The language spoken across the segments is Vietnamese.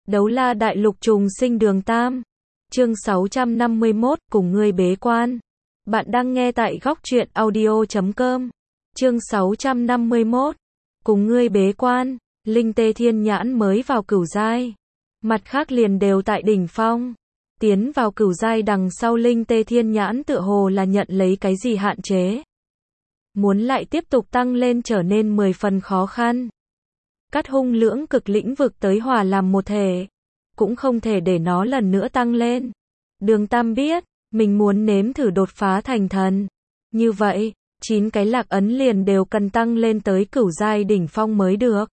Đấu la đại lục trùng sinh đường Tam. Chương 651, cùng ngươi bế quan. Bạn đang nghe tại góc truyện audio.com. Chương 651, cùng ngươi bế quan. Linh tê thiên nhãn mới vào cửu giai. Mặt khác liền đều tại đỉnh phong. Tiến vào cửu giai đằng sau linh tê thiên nhãn tựa hồ là nhận lấy cái gì hạn chế. Muốn lại tiếp tục tăng lên trở nên 10 phần khó khăn. Cắt hung lưỡng cực lĩnh vực tới hòa làm một thể. Cũng không thể để nó lần nữa tăng lên. Đường Tam biết, mình muốn nếm thử đột phá thành thần. Như vậy, 9 cái lạc ấn liền đều cần tăng lên tới cửu giai đỉnh phong mới được.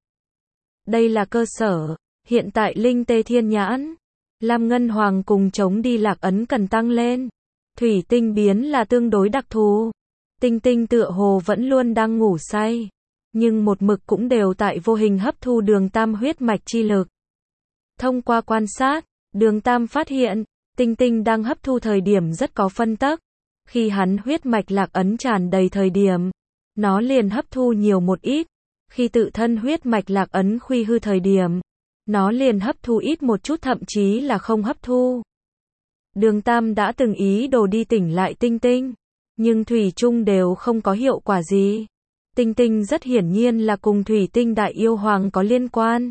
Đây là cơ sở, hiện tại linh tê thiên nhãn. Lam Ngân Hoàng cùng chống đi lạc ấn cần tăng lên. Thủy tinh biến là tương đối đặc thù. Tinh tinh tựa hồ vẫn luôn đang ngủ say. Nhưng một mực cũng đều tại vô hình hấp thu đường Tam huyết mạch chi lực. Thông qua quan sát, đường Tam phát hiện, tinh tinh đang hấp thu thời điểm rất có phân tắc. Khi hắn huyết mạch lạc ấn tràn đầy thời điểm, nó liền hấp thu nhiều một ít. Khi tự thân huyết mạch lạc ấn khuy hư thời điểm, nó liền hấp thu ít một chút thậm chí là không hấp thu. Đường Tam đã từng ý đồ đi tỉnh lại tinh tinh, nhưng thủy chung đều không có hiệu quả gì. Tinh tinh rất hiển nhiên là cùng thủy tinh đại yêu hoàng có liên quan.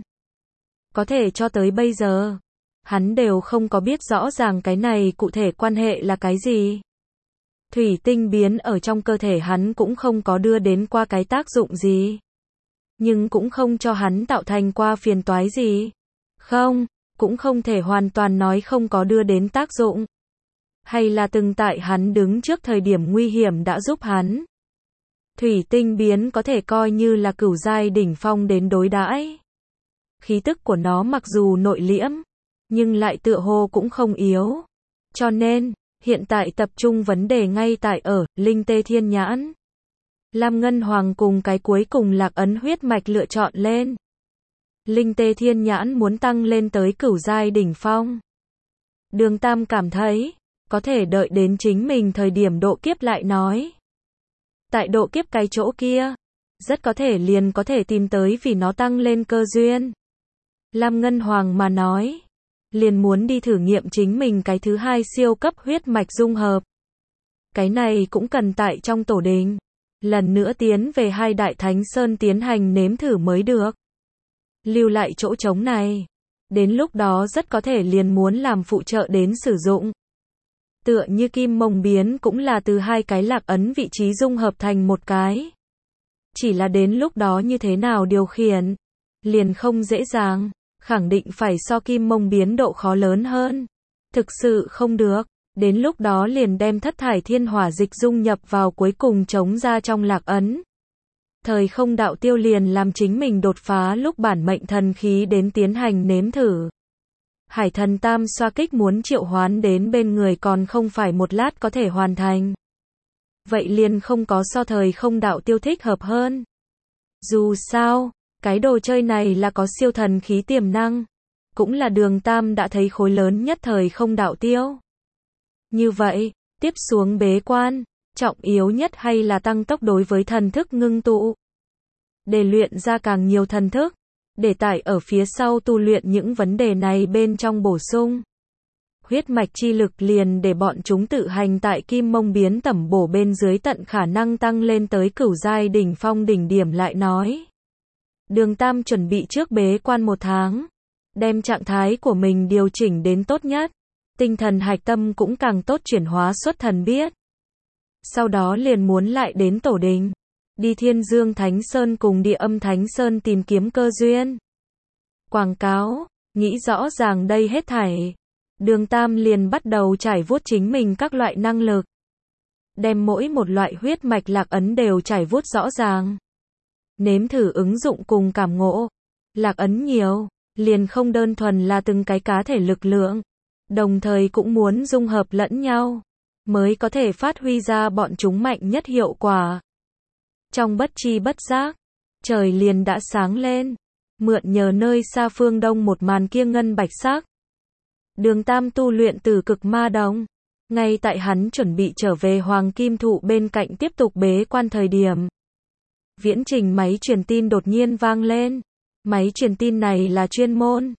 Có thể cho tới bây giờ, hắn đều không có biết rõ ràng cái này cụ thể quan hệ là cái gì. Thủy tinh biến ở trong cơ thể hắn cũng không có đưa đến qua cái tác dụng gì. Nhưng cũng không cho hắn tạo thành qua phiền toái gì. Không, cũng không thể hoàn toàn nói không có đưa đến tác dụng. Hay là từng tại hắn đứng trước thời điểm nguy hiểm đã giúp hắn. Thủy tinh biến có thể coi như là cửu giai đỉnh phong đến đối đãi. Khí tức của nó mặc dù nội liễm, nhưng lại tựa hồ cũng không yếu. Cho nên, hiện tại tập trung vấn đề ngay tại ở linh tê thiên nhãn. Lam Ngân Hoàng cùng cái cuối cùng lạc ấn huyết mạch lựa chọn lên. Linh tê thiên nhãn muốn tăng lên tới cửu giai đỉnh phong. Đường Tam cảm thấy, có thể đợi đến chính mình thời điểm độ kiếp lại nói. Tại độ kiếp cái chỗ kia, rất có thể liền có thể tìm tới vì nó tăng lên cơ duyên. Lam Ngân Hoàng mà nói, liền muốn đi thử nghiệm chính mình cái thứ hai siêu cấp huyết mạch dung hợp. Cái này cũng cần tại trong tổ đình, lần nữa tiến về hai đại thánh sơn tiến hành nếm thử mới được. Lưu lại chỗ trống này, đến lúc đó rất có thể liền muốn làm phụ trợ đến sử dụng. Tựa như kim mông biến cũng là từ hai cái lạc ấn vị trí dung hợp thành một cái. Chỉ là đến lúc đó như thế nào điều khiển, liền không dễ dàng, khẳng định phải so kim mông biến độ khó lớn hơn. Thực sự không được, đến lúc đó liền đem thất thải thiên hỏa dịch dung nhập vào cuối cùng chống ra trong lạc ấn. Thời không đạo tiêu liền làm chính mình đột phá lúc bản mệnh thần khí đến tiến hành nếm thử. Hải thần tam xoa kích muốn triệu hoán đến bên người còn không phải một lát có thể hoàn thành. Vậy liền không có so thời không đạo tiêu thích hợp hơn. Dù sao, cái đồ chơi này là có siêu thần khí tiềm năng. Cũng là đường Tam đã thấy khối lớn nhất thời không đạo tiêu. Như vậy, tiếp xuống bế quan, trọng yếu nhất hay là tăng tốc đối với thần thức ngưng tụ. Để luyện ra càng nhiều thần thức. Để tại ở phía sau tu luyện những vấn đề này bên trong bổ sung. Huyết mạch chi lực liền để bọn chúng tự hành tại kim mông biến tẩm bổ bên dưới tận khả năng tăng lên tới cửu giai đỉnh phong đỉnh điểm lại nói. Đường Tam chuẩn bị trước bế quan 1 tháng. Đem trạng thái của mình điều chỉnh đến tốt nhất. Tinh thần hạch tâm cũng càng tốt chuyển hóa xuất thần biết. Sau đó liền muốn lại đến tổ đình. Đi Thiên Dương Thánh Sơn cùng Địa Âm Thánh Sơn tìm kiếm cơ duyên. Quảng cáo, nghĩ rõ ràng đây hết thảy. Đường Tam liền bắt đầu trải vuốt chính mình các loại năng lực. Đem mỗi một loại huyết mạch lạc ấn đều trải vuốt rõ ràng. Nếm thử ứng dụng cùng cảm ngộ. Lạc ấn nhiều, liền không đơn thuần là từng cái cá thể lực lượng. Đồng thời cũng muốn dung hợp lẫn nhau. Mới có thể phát huy ra bọn chúng mạnh nhất hiệu quả. Trong bất chi bất giác, trời liền đã sáng lên, mượn nhờ nơi xa phương đông một màn kia ngân bạch sắc. Đường Tam tu luyện từ cực ma đồng, ngay tại hắn chuẩn bị trở về Hoàng Kim Thụ bên cạnh tiếp tục bế quan thời điểm. Viễn trình máy truyền tin đột nhiên vang lên, máy truyền tin này là chuyên môn,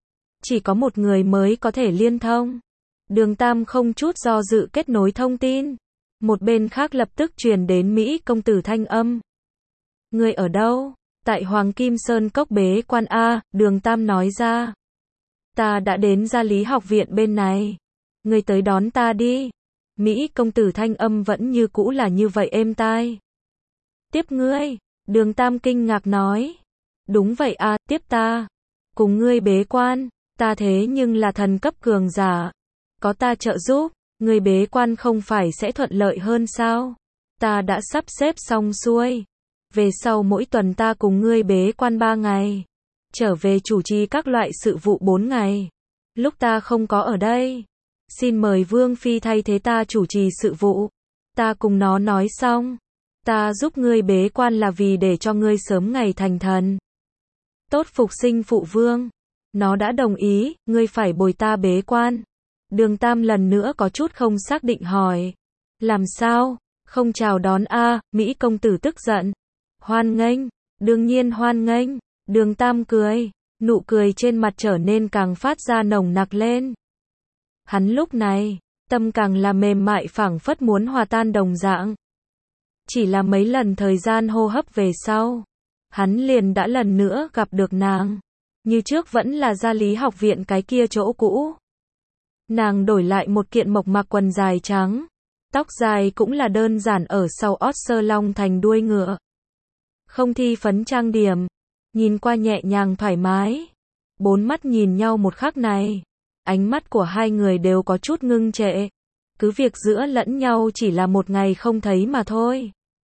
chỉ có một người mới có thể liên thông. Đường Tam không chút do dự kết nối thông tin. Một bên khác lập tức truyền đến Mỹ công tử thanh âm. Người ở đâu? Tại Hoàng Kim Sơn Cốc bế quan A, Đường Tam nói ra. Ta đã đến Gia Lý học viện bên này. Người tới đón ta đi. Mỹ công tử thanh âm vẫn như cũ là như vậy êm tai. Tiếp ngươi. Đường Tam kinh ngạc nói. Đúng vậy a, tiếp ta. Cùng ngươi bế quan. Ta thế nhưng là thần cấp cường giả. Có ta trợ giúp, ngươi bế quan không phải sẽ thuận lợi hơn sao? Ta đã sắp xếp xong xuôi. Về sau mỗi tuần ta cùng ngươi bế quan 3 ngày. Trở về chủ trì các loại sự vụ 4 ngày. Lúc ta không có ở đây. Xin mời Vương Phi thay thế ta chủ trì sự vụ. Ta cùng nó nói xong. Ta giúp ngươi bế quan là vì để cho ngươi sớm ngày thành thần. Tốt phục sinh phụ vương. Nó đã đồng ý, ngươi phải bồi ta bế quan. Đường Tam lần nữa có chút không xác định hỏi. Làm sao? Không chào đón a, Mỹ công tử tức giận. Hoan nghênh, đương nhiên hoan nghênh. Đường Tam cười, nụ cười trên mặt trở nên càng phát ra nồng nặc lên. Hắn lúc này, tâm càng là mềm mại phảng phất muốn hòa tan đồng dạng. Chỉ là mấy lần thời gian hô hấp về sau, hắn liền đã lần nữa gặp được nàng. Như trước vẫn là Gia Lý học viện cái kia chỗ cũ. Nàng đổi lại một kiện mộc mạc quần dài trắng. Tóc dài cũng là đơn giản ở sau ót sơ long thành đuôi ngựa. Không thi phấn trang điểm. Nhìn qua nhẹ nhàng thoải mái. Bốn mắt nhìn nhau một khắc này. Ánh mắt của hai người đều có chút ngưng trệ. Cứ việc giữa lẫn nhau chỉ là một ngày không thấy mà thôi.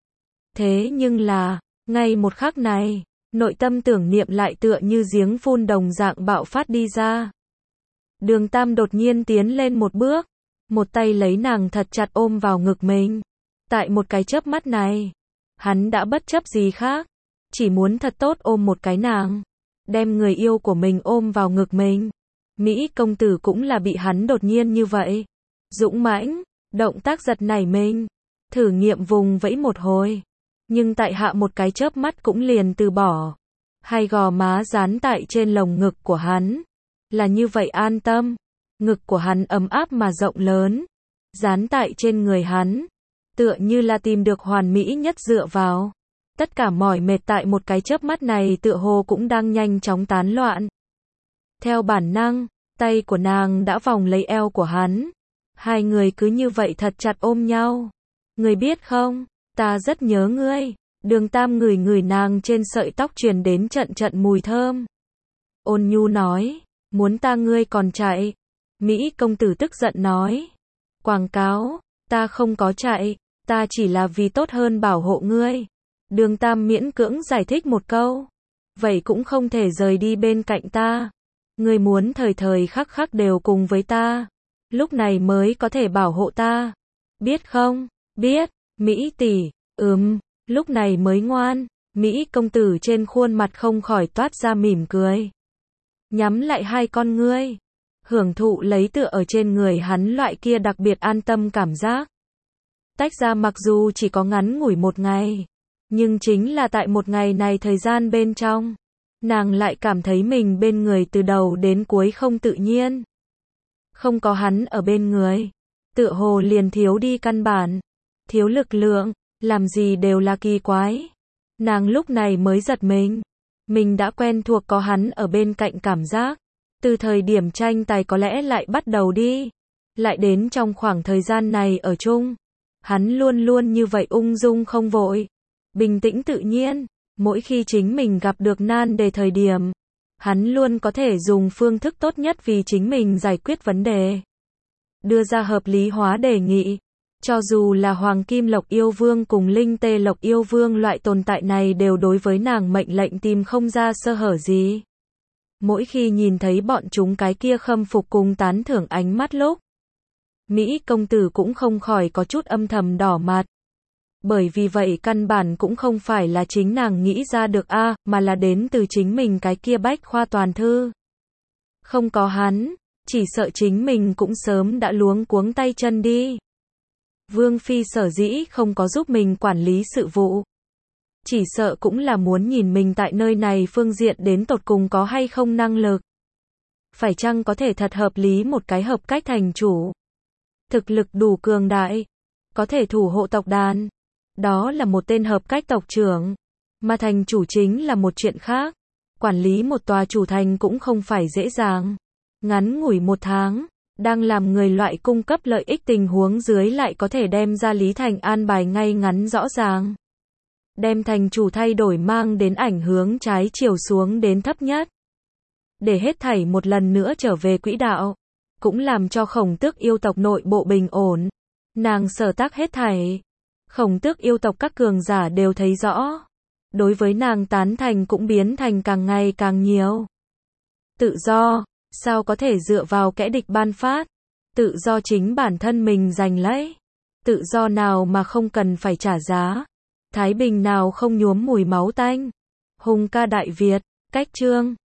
Thế nhưng là, ngay một khắc này, nội tâm tưởng niệm lại tựa như giếng phun đồng dạng bạo phát đi ra. Đường Tam đột nhiên tiến lên một bước, một tay lấy nàng thật chặt ôm vào ngực mình. Tại một cái chớp mắt này, hắn đã bất chấp gì khác, chỉ muốn thật tốt ôm một cái nàng, đem người yêu của mình ôm vào ngực mình. Mỹ công tử cũng là bị hắn đột nhiên như vậy, dũng mãnh, động tác giật nảy mình, thử nghiệm vùng vẫy một hồi, nhưng tại hạ một cái chớp mắt cũng liền từ bỏ. Hai gò má dán tại trên lồng ngực của hắn, là như vậy an tâm, ngực của hắn ấm áp mà rộng lớn, dán tại trên người hắn, tựa như là tìm được hoàn mỹ nhất dựa vào. Tất cả mỏi mệt tại một cái chớp mắt này tựa hồ cũng đang nhanh chóng tán loạn. Theo bản năng, tay của nàng đã vòng lấy eo của hắn. Hai người cứ như vậy thật chặt ôm nhau. Ngươi biết không, ta rất nhớ ngươi. Đường Tam ngửi ngửi nàng trên sợi tóc truyền đến trận trận mùi thơm. Ôn nhu nói, muốn ta ngươi còn chạy. Mỹ công tử tức giận nói. Quảng cáo, ta không có chạy, ta chỉ là vì tốt hơn bảo hộ ngươi. Đường Tam miễn cưỡng giải thích một câu. Vậy cũng không thể rời đi bên cạnh ta. Ngươi muốn thời thời khắc khắc đều cùng với ta. Lúc này mới có thể bảo hộ ta. Biết không? Biết. Mỹ tỷ, lúc này mới ngoan. Mỹ công tử trên khuôn mặt không khỏi toát ra mỉm cười. Nhắm lại hai con ngươi. Hưởng thụ lấy tựa ở trên người hắn loại kia đặc biệt an tâm cảm giác. Tách ra mặc dù chỉ có ngắn ngủi một ngày. Nhưng chính là tại một ngày này thời gian bên trong. Nàng lại cảm thấy mình bên người từ đầu đến cuối không tự nhiên. Không có hắn ở bên người. Tựa hồ liền thiếu đi căn bản. Thiếu lực lượng, làm gì đều là kỳ quái. Nàng lúc này mới giật mình. Mình đã quen thuộc có hắn ở bên cạnh cảm giác. Từ thời điểm tranh tài có lẽ lại bắt đầu đi. Lại đến trong khoảng thời gian này ở chung. Hắn luôn luôn như vậy ung dung không vội. Bình tĩnh tự nhiên. Mỗi khi chính mình gặp được nan đề thời điểm, hắn luôn có thể dùng phương thức tốt nhất vì chính mình giải quyết vấn đề. Đưa ra hợp lý hóa đề nghị. Cho dù là Hoàng Kim Lộc Yêu Vương cùng Linh Tê Lộc Yêu Vương loại tồn tại này đều đối với nàng mệnh lệnh tìm không ra sơ hở gì. Mỗi khi nhìn thấy bọn chúng cái kia khâm phục cùng tán thưởng ánh mắt lúc, Mỹ công tử cũng không khỏi có chút âm thầm đỏ mặt. Bởi vì vậy căn bản cũng không phải là chính nàng nghĩ ra được mà là đến từ chính mình cái kia bách khoa toàn thư. Không có hắn, chỉ sợ chính mình cũng sớm đã luống cuống tay chân đi. Vương Phi sở dĩ không có giúp mình quản lý sự vụ. Chỉ sợ cũng là muốn nhìn mình tại nơi này phương diện đến tột cùng có hay không năng lực. Phải chăng có thể thật hợp lý một cái hợp cách thành chủ? Thực lực đủ cường đại, có thể thủ hộ tộc đàn. Đó là một tên hợp cách tộc trưởng. Mà thành chủ chính là một chuyện khác. Quản lý một tòa chủ thành cũng không phải dễ dàng. Ngắn ngủi 1 tháng, đang làm người loại cung cấp lợi ích tình huống dưới lại có thể đem ra Lý Thành an bài ngay ngắn rõ ràng. Đem thành chủ thay đổi mang đến ảnh hướng trái chiều xuống đến thấp nhất. Để hết thảy một lần nữa trở về quỹ đạo. Cũng làm cho Khổng Tước yêu tộc nội bộ bình ổn. Nàng sở tác hết thảy. Khổng Tước yêu tộc các cường giả đều thấy rõ. Đối với nàng tán thành cũng biến thành càng ngày càng nhiều. Tự do, sao có thể dựa vào kẻ địch ban phát? Tự do chính bản thân mình giành lấy. Tự do nào mà không cần phải trả giá? Thái bình nào không nhuốm mùi máu tanh? Hùng ca Đại Việt, cách chương